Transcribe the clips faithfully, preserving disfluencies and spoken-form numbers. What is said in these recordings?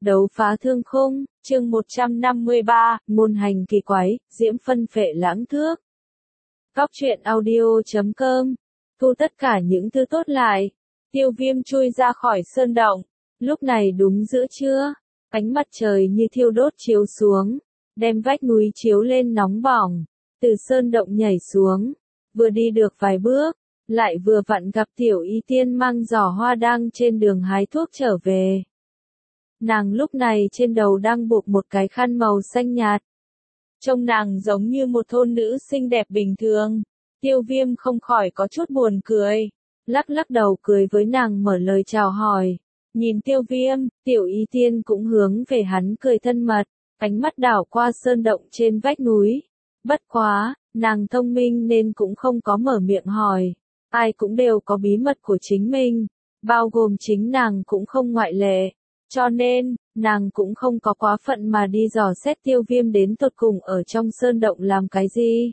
Đấu phá thương khung, chương một trăm năm mươi ba, ngôn hành kỳ quái, diễm phân phệ lãng thước. Góc truyện audio chấm com, thu tất cả những thứ tốt lại. Tiêu Viêm chui ra khỏi sơn động, lúc này đúng giữa trưa, ánh mặt trời như thiêu đốt chiếu xuống, đem vách núi chiếu lên nóng bỏng, từ sơn động nhảy xuống, vừa đi được vài bước, lại vừa vặn gặp Tiểu Y Tiên mang giỏ hoa đang trên đường hái thuốc trở về. Nàng lúc này trên đầu đang buộc một cái khăn màu xanh nhạt. Trông nàng giống như một thôn nữ xinh đẹp bình thường. Tiêu Viêm không khỏi có chút buồn cười. Lắc lắc đầu cười với nàng mở lời chào hỏi. Nhìn Tiêu Viêm, Tiểu Y Tiên cũng hướng về hắn cười thân mật. Ánh mắt đảo qua sơn động trên vách núi. Bất quá, nàng thông minh nên cũng không có mở miệng hỏi. Ai cũng đều có bí mật của chính mình. Bao gồm chính nàng cũng không ngoại lệ. Cho nên, nàng cũng không có quá phận mà đi dò xét Tiêu Viêm đến tột cùng ở trong sơn động làm cái gì.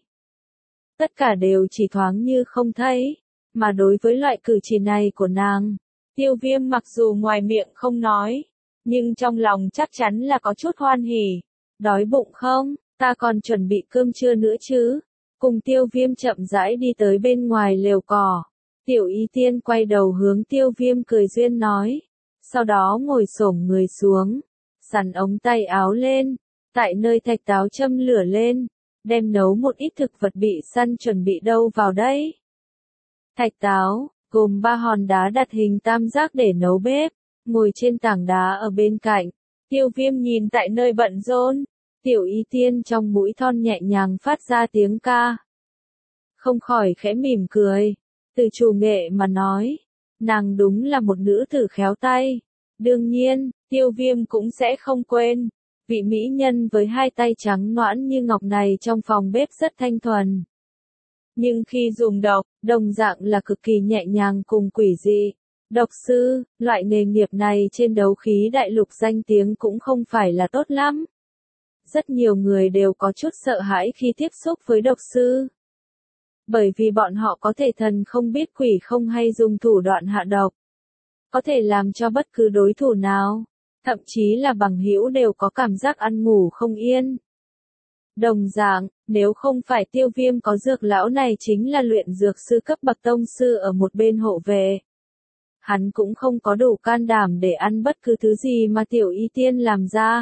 Tất cả đều chỉ thoáng như không thấy, mà đối với loại cử chỉ này của nàng, Tiêu Viêm mặc dù ngoài miệng không nói, nhưng trong lòng chắc chắn là có chút hoan hỉ. Đói bụng không, ta còn chuẩn bị cơm trưa nữa chứ. Cùng Tiêu Viêm chậm rãi đi tới bên ngoài lều cỏ. Tiểu Y Tiên quay đầu hướng Tiêu Viêm cười duyên nói. Sau đó ngồi xổm người xuống, sắn ống tay áo lên, tại nơi thạch táo châm lửa lên, đem nấu một ít thực vật bị săn chuẩn bị đâu vào đây. Thạch táo, gồm ba hòn đá đặt hình tam giác để nấu bếp, ngồi trên tảng đá ở bên cạnh. Tiêu Viêm nhìn tại nơi bận rộn, Tiểu Y Tiên trong mũi thon nhẹ nhàng phát ra tiếng ca. Không khỏi khẽ mỉm cười, từ chủ nghệ mà nói. Nàng đúng là một nữ tử khéo tay. Đương nhiên, Tiêu Viêm cũng sẽ không quên. Vị mỹ nhân với hai tay trắng nõn như ngọc này trong phòng bếp rất thanh thuần. Nhưng khi dùng độc, đồng dạng là cực kỳ nhẹ nhàng cùng quỷ dị. Độc sư, loại nghề nghiệp này trên đấu khí đại lục danh tiếng cũng không phải là tốt lắm. Rất nhiều người đều có chút sợ hãi khi tiếp xúc với độc sư. Bởi vì bọn họ có thể thần không biết quỷ không hay dùng thủ đoạn hạ độc. Có thể làm cho bất cứ đối thủ nào, thậm chí là bằng hữu đều có cảm giác ăn ngủ không yên. Đồng dạng, nếu không phải Tiêu Viêm có dược lão này chính là luyện dược sư cấp bậc tông sư ở một bên hộ vệ. Hắn cũng không có đủ can đảm để ăn bất cứ thứ gì mà Tiểu Y Tiên làm ra.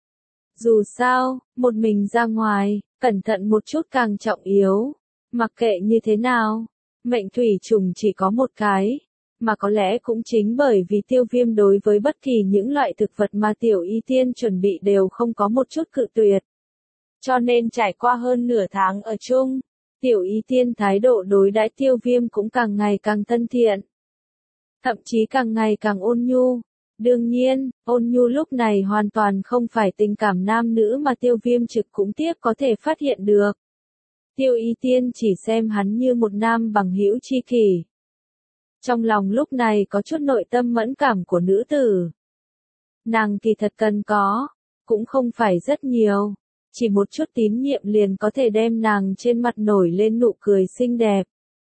Dù sao, một mình ra ngoài, cẩn thận một chút càng trọng yếu. Mặc kệ như thế nào, mệnh thủy trùng chỉ có một cái, mà có lẽ cũng chính bởi vì Tiêu Viêm đối với bất kỳ những loại thực vật mà Tiểu Y Tiên chuẩn bị đều không có một chút cự tuyệt. Cho nên trải qua hơn nửa tháng ở chung, Tiểu Y Tiên thái độ đối đãi Tiêu Viêm cũng càng ngày càng thân thiện. Thậm chí càng ngày càng ôn nhu. Đương nhiên, ôn nhu lúc này hoàn toàn không phải tình cảm nam nữ mà Tiêu Viêm trực cũng tiếc có thể phát hiện được. Tiêu Y Tiên chỉ xem hắn như một nam bằng hữu chi kỷ. Trong lòng lúc này có chút nội tâm mẫn cảm của nữ tử. Nàng kỳ thật cần có, cũng không phải rất nhiều, chỉ một chút tín nhiệm liền có thể đem nàng trên mặt nổi lên nụ cười xinh đẹp.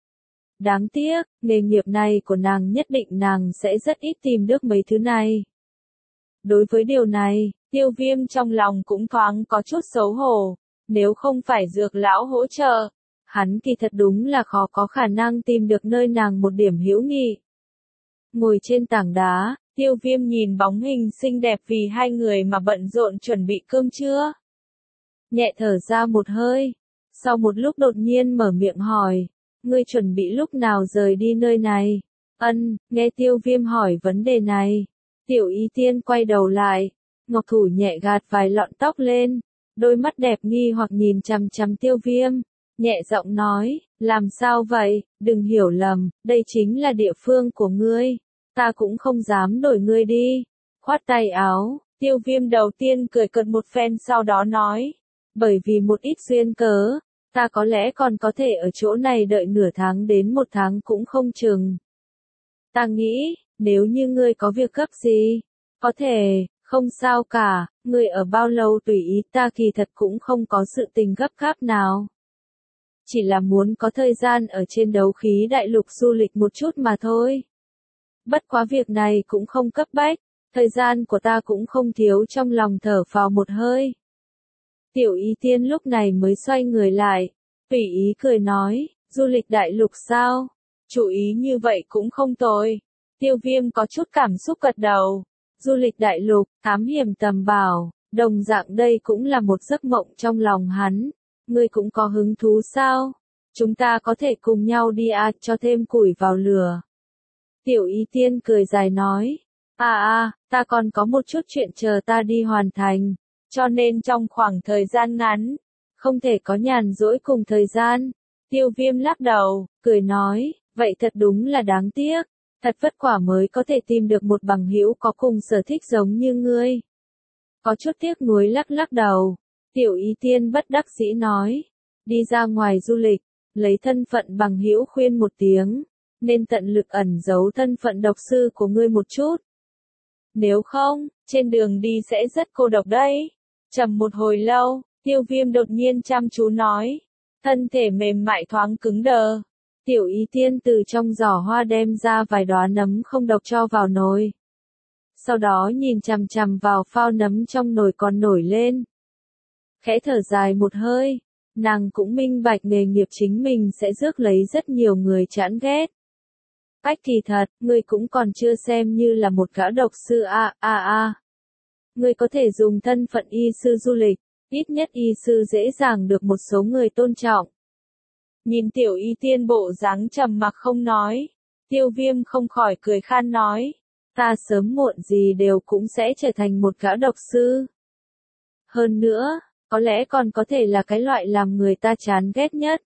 Đáng tiếc, nghề nghiệp này của nàng nhất định nàng sẽ rất ít tìm được mấy thứ này. Đối với điều này, Tiêu Viêm trong lòng cũng thoáng có chút xấu hổ. Nếu không phải dược lão hỗ trợ, hắn kỳ thật đúng là khó có khả năng tìm được nơi nàng một điểm hữu nghị. Ngồi trên tảng đá, Tiêu Viêm nhìn bóng hình xinh đẹp vì hai người mà bận rộn chuẩn bị cơm trưa. Nhẹ thở ra một hơi, sau một lúc đột nhiên mở miệng hỏi, ngươi chuẩn bị lúc nào rời đi nơi này? Ân, nghe Tiêu Viêm hỏi vấn đề này, Tiểu Y Tiên quay đầu lại, ngọc thủ nhẹ gạt vài lọn tóc lên. Đôi mắt đẹp nghi hoặc nhìn chằm chằm Tiêu Viêm, nhẹ giọng nói, làm sao vậy, đừng hiểu lầm, đây chính là địa phương của ngươi, ta cũng không dám đổi ngươi đi. Khoát tay áo, Tiêu Viêm đầu tiên cười cợt một phen sau đó nói, bởi vì một ít duyên cớ, ta có lẽ còn có thể ở chỗ này đợi nửa tháng đến một tháng cũng không chừng. Ta nghĩ, nếu như ngươi có việc gấp gì, có thể... Không sao cả, người ở bao lâu tùy ý, ta kỳ thật cũng không có sự tình gấp gáp nào. Chỉ là muốn có thời gian ở trên đấu khí đại lục du lịch một chút mà thôi. Bất quá việc này cũng không cấp bách, thời gian của ta cũng không thiếu, trong lòng thở phào một hơi. Tiểu Y Tiên lúc này mới xoay người lại, tùy ý cười nói, du lịch đại lục sao? Chủ ý như vậy cũng không tồi. Tiêu Viêm có chút cảm xúc gật đầu. Du lịch đại lục, thám hiểm tầm bảo, đồng dạng đây cũng là một giấc mộng trong lòng hắn. Ngươi cũng có hứng thú sao? Chúng ta có thể cùng nhau đi à, cho thêm củi vào lửa. Tiểu Y Tiên cười dài nói, à à, ta còn có một chút chuyện chờ ta đi hoàn thành, cho nên trong khoảng thời gian ngắn, không thể có nhàn rỗi cùng thời gian. Tiêu Viêm lắc đầu, cười nói, vậy thật đúng là đáng tiếc, thật vất vả mới có thể tìm được một bằng hữu có cùng sở thích giống như ngươi. Có chút tiếc nuối lắc lắc đầu, Tiểu Y Tiên bất đắc dĩ nói, đi ra ngoài du lịch, lấy thân phận bằng hữu khuyên một tiếng, nên tận lực ẩn giấu thân phận độc sư của ngươi một chút. Nếu không, trên đường đi sẽ rất cô độc đấy. Trầm một hồi lâu, Tiêu Viêm đột nhiên chăm chú nói, thân thể mềm mại thoáng cứng đờ. Tiểu Y Tiên từ trong giỏ hoa đem ra vài đóa nấm không độc cho vào nồi. Sau đó nhìn chằm chằm vào phao nấm trong nồi còn nổi lên. Khẽ thở dài một hơi, nàng cũng minh bạch nghề nghiệp chính mình sẽ rước lấy rất nhiều người chán ghét. Ách kỳ thật, ngươi cũng còn chưa xem như là một gã độc sư a a a. Ngươi có thể dùng thân phận y sư du lịch, ít nhất y sư dễ dàng được một số người tôn trọng. Nhìn Tiểu Y Tiên bộ dáng trầm mặc không nói, Tiêu Viêm không khỏi cười khan nói, ta sớm muộn gì đều cũng sẽ trở thành một gã độc sư. Hơn nữa, có lẽ còn có thể là cái loại làm người ta chán ghét nhất.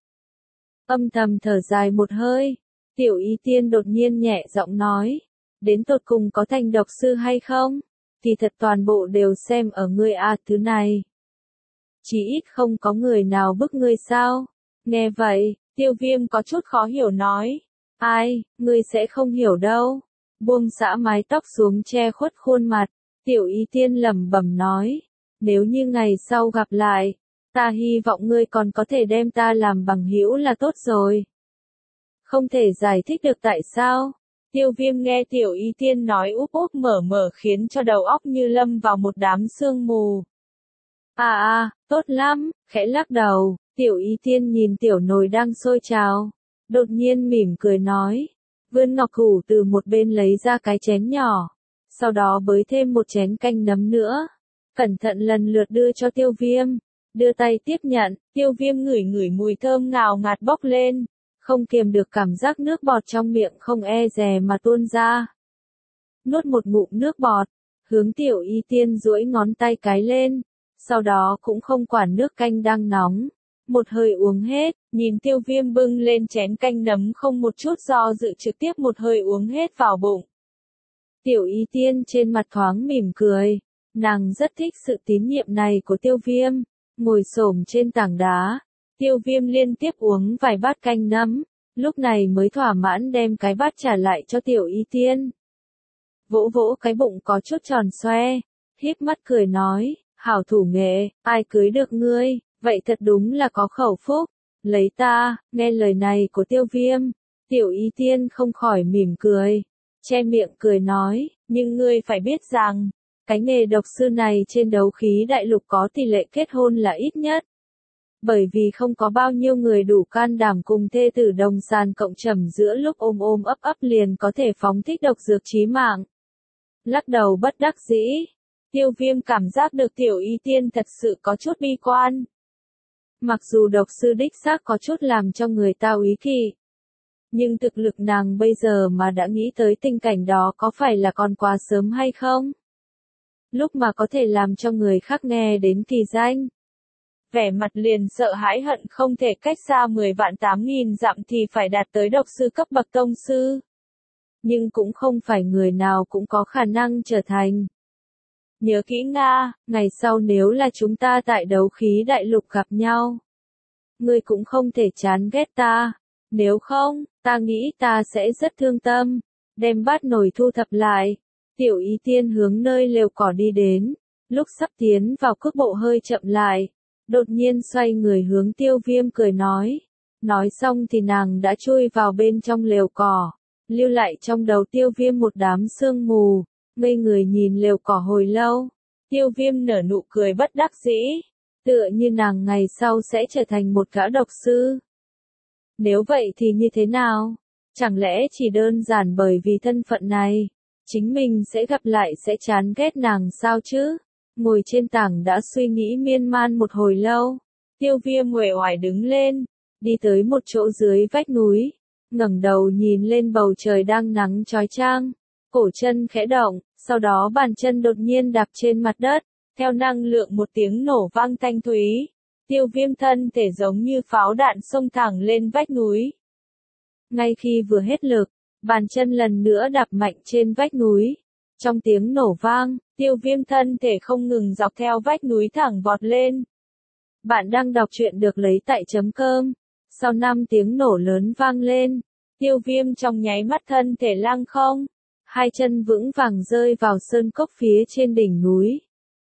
Âm thầm thở dài một hơi, Tiểu Y Tiên đột nhiên nhẹ giọng nói, đến tột cùng có thành độc sư hay không, thì thật toàn bộ đều xem ở ngươi a thứ này. Chỉ ít không có người nào bức ngươi sao? Nghe vậy, Tiêu Viêm có chút khó hiểu nói, ai, ngươi sẽ không hiểu đâu. Buông xõa mái tóc xuống che khuất khuôn mặt, Tiểu Y Tiên lẩm bẩm nói, nếu như ngày sau gặp lại, ta hy vọng ngươi còn có thể đem ta làm bằng hữu là tốt rồi. Không thể giải thích được tại sao. Tiêu Viêm nghe Tiểu Y Tiên nói úp úp mở mở khiến cho đầu óc như lâm vào một đám sương mù. À à, tốt lắm, khẽ lắc đầu, Tiểu Y Tiên nhìn tiểu nồi đang sôi trào, đột nhiên mỉm cười nói, vươn ngọc thủ từ một bên lấy ra cái chén nhỏ, sau đó bới thêm một chén canh nấm nữa, cẩn thận lần lượt đưa cho Tiêu Viêm, đưa tay tiếp nhận, Tiêu Viêm ngửi ngửi mùi thơm ngào ngạt bốc lên, không kiềm được cảm giác nước bọt trong miệng không e dè mà tuôn ra. Nuốt một ngụm nước bọt, hướng Tiểu Y Tiên duỗi ngón tay cái lên, sau đó cũng không quản nước canh đang nóng, một hơi uống hết, nhìn Tiêu Viêm bưng lên chén canh nấm không một chút do dự trực tiếp một hơi uống hết vào bụng. Tiểu Y Tiên trên mặt thoáng mỉm cười, nàng rất thích sự tín nhiệm này của Tiêu Viêm, ngồi xổm trên tảng đá, Tiêu Viêm liên tiếp uống vài bát canh nấm, lúc này mới thỏa mãn đem cái bát trả lại cho Tiểu Y Tiên. Vỗ vỗ cái bụng có chút tròn xoe, híp mắt cười nói, hảo thủ nghệ, ai cưới được ngươi, vậy thật đúng là có khẩu phúc, lấy ta. Nghe lời này của Tiêu Viêm, Tiểu Y Tiên không khỏi mỉm cười, che miệng cười nói, nhưng ngươi phải biết rằng, cái nghề độc sư này trên đấu khí đại lục có tỷ lệ kết hôn là ít nhất. Bởi vì không có bao nhiêu người đủ can đảm cùng thê tử đồng sàn cộng trầm giữa lúc ôm ôm ấp ấp liền có thể phóng thích độc dược chí mạng. Lắc đầu bất đắc dĩ, Tiêu Viêm cảm giác được Tiểu Y Tiên thật sự có chút bi quan. Mặc dù độc sư đích xác có chút làm cho người ta úy kỵ, nhưng thực lực nàng bây giờ mà đã nghĩ tới tình cảnh đó có phải là còn quá sớm hay không? Lúc mà có thể làm cho người khác nghe đến kỳ danh. Vẻ mặt liền sợ hãi hận không thể cách xa mười vạn tám nghìn dặm thì phải đạt tới độc sư cấp bậc tông sư. Nhưng cũng không phải người nào cũng có khả năng trở thành. Nhớ kỹ Nga, ngày sau nếu là chúng ta tại đấu khí đại lục gặp nhau, ngươi cũng không thể chán ghét ta, nếu không, ta nghĩ ta sẽ rất thương tâm. Đem bát nồi thu thập lại, Tiểu Y Tiên hướng nơi lều cỏ đi đến, lúc sắp tiến vào cước bộ hơi chậm lại, đột nhiên xoay người hướng Tiêu Viêm cười nói. Nói xong thì nàng đã chui vào bên trong lều cỏ, lưu lại trong đầu Tiêu Viêm một đám sương mù. ngây người nhìn lều cỏ hồi lâu. Tiêu Viêm nở nụ cười bất đắc dĩ, tựa như nàng ngày sau sẽ trở thành một gã độc sư. Nếu vậy thì như thế nào? Chẳng lẽ chỉ đơn giản bởi vì thân phận này, chính mình sẽ gặp lại sẽ chán ghét nàng sao chứ? Ngồi trên tảng đã suy nghĩ miên man một hồi lâu, Tiêu Viêm uể oải đứng lên, đi tới một chỗ dưới vách núi, ngẩng đầu nhìn lên bầu trời đang nắng chói chang, cổ chân khẽ động, sau đó bàn chân đột nhiên đạp trên mặt đất, theo năng lượng một tiếng nổ vang thanh thúy, Tiêu Viêm thân thể giống như pháo đạn xông thẳng lên vách núi. Ngay khi vừa hết lực, bàn chân lần nữa đạp mạnh trên vách núi. Trong tiếng nổ vang, Tiêu Viêm thân thể không ngừng dọc theo vách núi thẳng vọt lên. Bạn đang đọc truyện được lấy tại chấm cơm. Sau năm tiếng nổ lớn vang lên, Tiêu Viêm trong nháy mắt thân thể lăng không, hai chân vững vàng rơi vào sơn cốc phía trên đỉnh núi.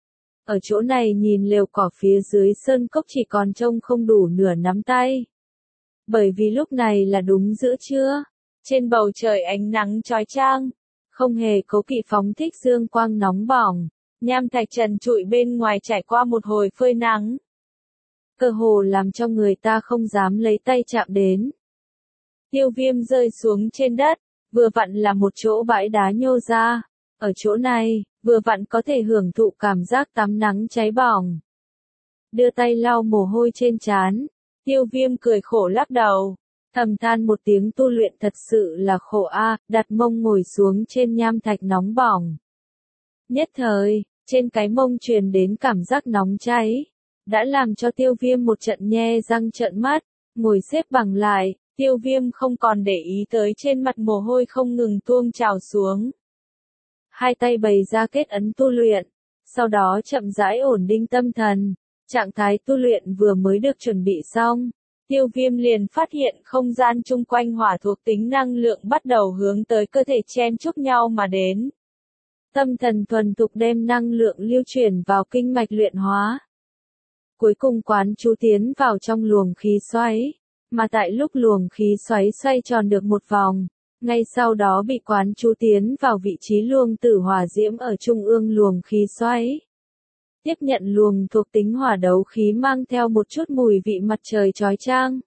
Ở chỗ này nhìn lều cỏ phía dưới sơn cốc chỉ còn trông không đủ nửa nắm tay. Bởi vì lúc này là đúng giữa trưa, trên bầu trời ánh nắng chói chang, không hề cố kỵ phóng thích dương quang nóng bỏng, nham thạch trần trụi bên ngoài trải qua một hồi phơi nắng. Cơ hồ làm cho người ta không dám lấy tay chạm đến. Tiêu Viêm rơi xuống trên đất, vừa vặn là một chỗ bãi đá nhô ra, ở chỗ này, vừa vặn có thể hưởng thụ cảm giác tắm nắng cháy bỏng. Đưa tay lau mồ hôi trên trán, Tiêu Viêm cười khổ lắc đầu, thầm than một tiếng tu luyện thật sự là khổ a, đặt mông ngồi xuống trên nham thạch nóng bỏng. Nhất thời, trên cái mông truyền đến cảm giác nóng cháy, đã làm cho Tiêu Viêm một trận nhe răng trợn mắt, ngồi xếp bằng lại, Tiêu Viêm không còn để ý tới trên mặt mồ hôi không ngừng tuôn trào xuống. Hai tay bày ra kết ấn tu luyện, sau đó chậm rãi ổn định tâm thần, trạng thái tu luyện vừa mới được chuẩn bị xong, Tiêu Viêm liền phát hiện không gian chung quanh hỏa thuộc tính năng lượng bắt đầu hướng tới cơ thể chen chúc nhau mà đến. Tâm thần thuần thục đem năng lượng lưu chuyển vào kinh mạch luyện hóa. Cuối cùng quán chú tiến vào trong luồng khí xoáy, mà tại lúc luồng khí xoáy xoay tròn được một vòng, ngay sau đó bị quán chú tiến vào vị trí luồng tử hỏa diễm ở trung ương luồng khí xoáy. Tiếp nhận luồng thuộc tính hỏa đấu khí mang theo một chút mùi vị mặt trời chói chang.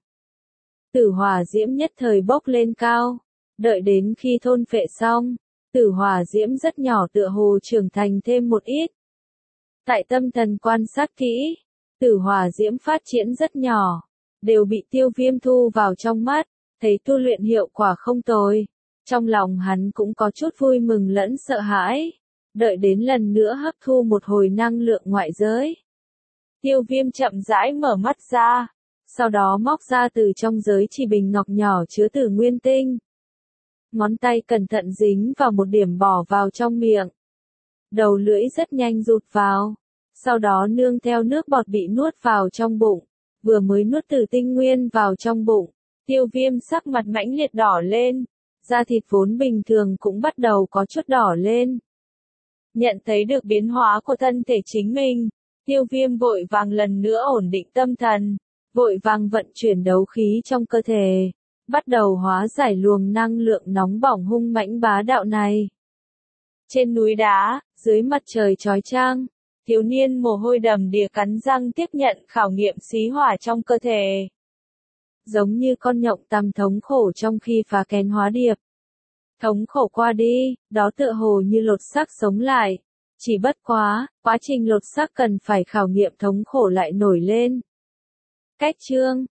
Tử hỏa diễm nhất thời bốc lên cao, đợi đến khi thôn phệ xong, tử hỏa diễm rất nhỏ tựa hồ trưởng thành thêm một ít. Tại tâm thần quan sát kỹ, tử hỏa diễm phát triển rất nhỏ, đều bị Tiêu Viêm thu vào trong mắt, thấy tu luyện hiệu quả không tồi. Trong lòng hắn cũng có chút vui mừng lẫn sợ hãi, đợi đến lần nữa hấp thu một hồi năng lượng ngoại giới. Tiêu Viêm chậm rãi mở mắt ra, sau đó móc ra từ trong giới chỉ bình ngọc nhỏ chứa tử nguyên tinh. Ngón tay cẩn thận dính vào một điểm bỏ vào trong miệng. Đầu lưỡi rất nhanh rụt vào, sau đó nương theo nước bọt bị nuốt vào trong bụng, vừa mới nuốt tử tinh nguyên vào trong bụng, Tiêu Viêm sắc mặt mãnh liệt đỏ lên, da thịt vốn bình thường cũng bắt đầu có chút đỏ lên. Nhận thấy được biến hóa của thân thể chính mình, Tiêu Viêm vội vàng lần nữa ổn định tâm thần, vội vàng vận chuyển đấu khí trong cơ thể, bắt đầu hóa giải luồng năng lượng nóng bỏng hung mãnh bá đạo này. Trên núi đá, dưới mặt trời chói chang, thiếu niên mồ hôi đầm đìa cắn răng tiếp nhận khảo nghiệm xí hỏa trong cơ thể. Giống như con nhộng tằm thống khổ trong khi phá kén hóa điệp. Thống khổ qua đi, đó tựa hồ như lột xác sống lại. Chỉ bất quá, quá trình lột xác cần phải khảo nghiệm thống khổ lại nổi lên. Cách chương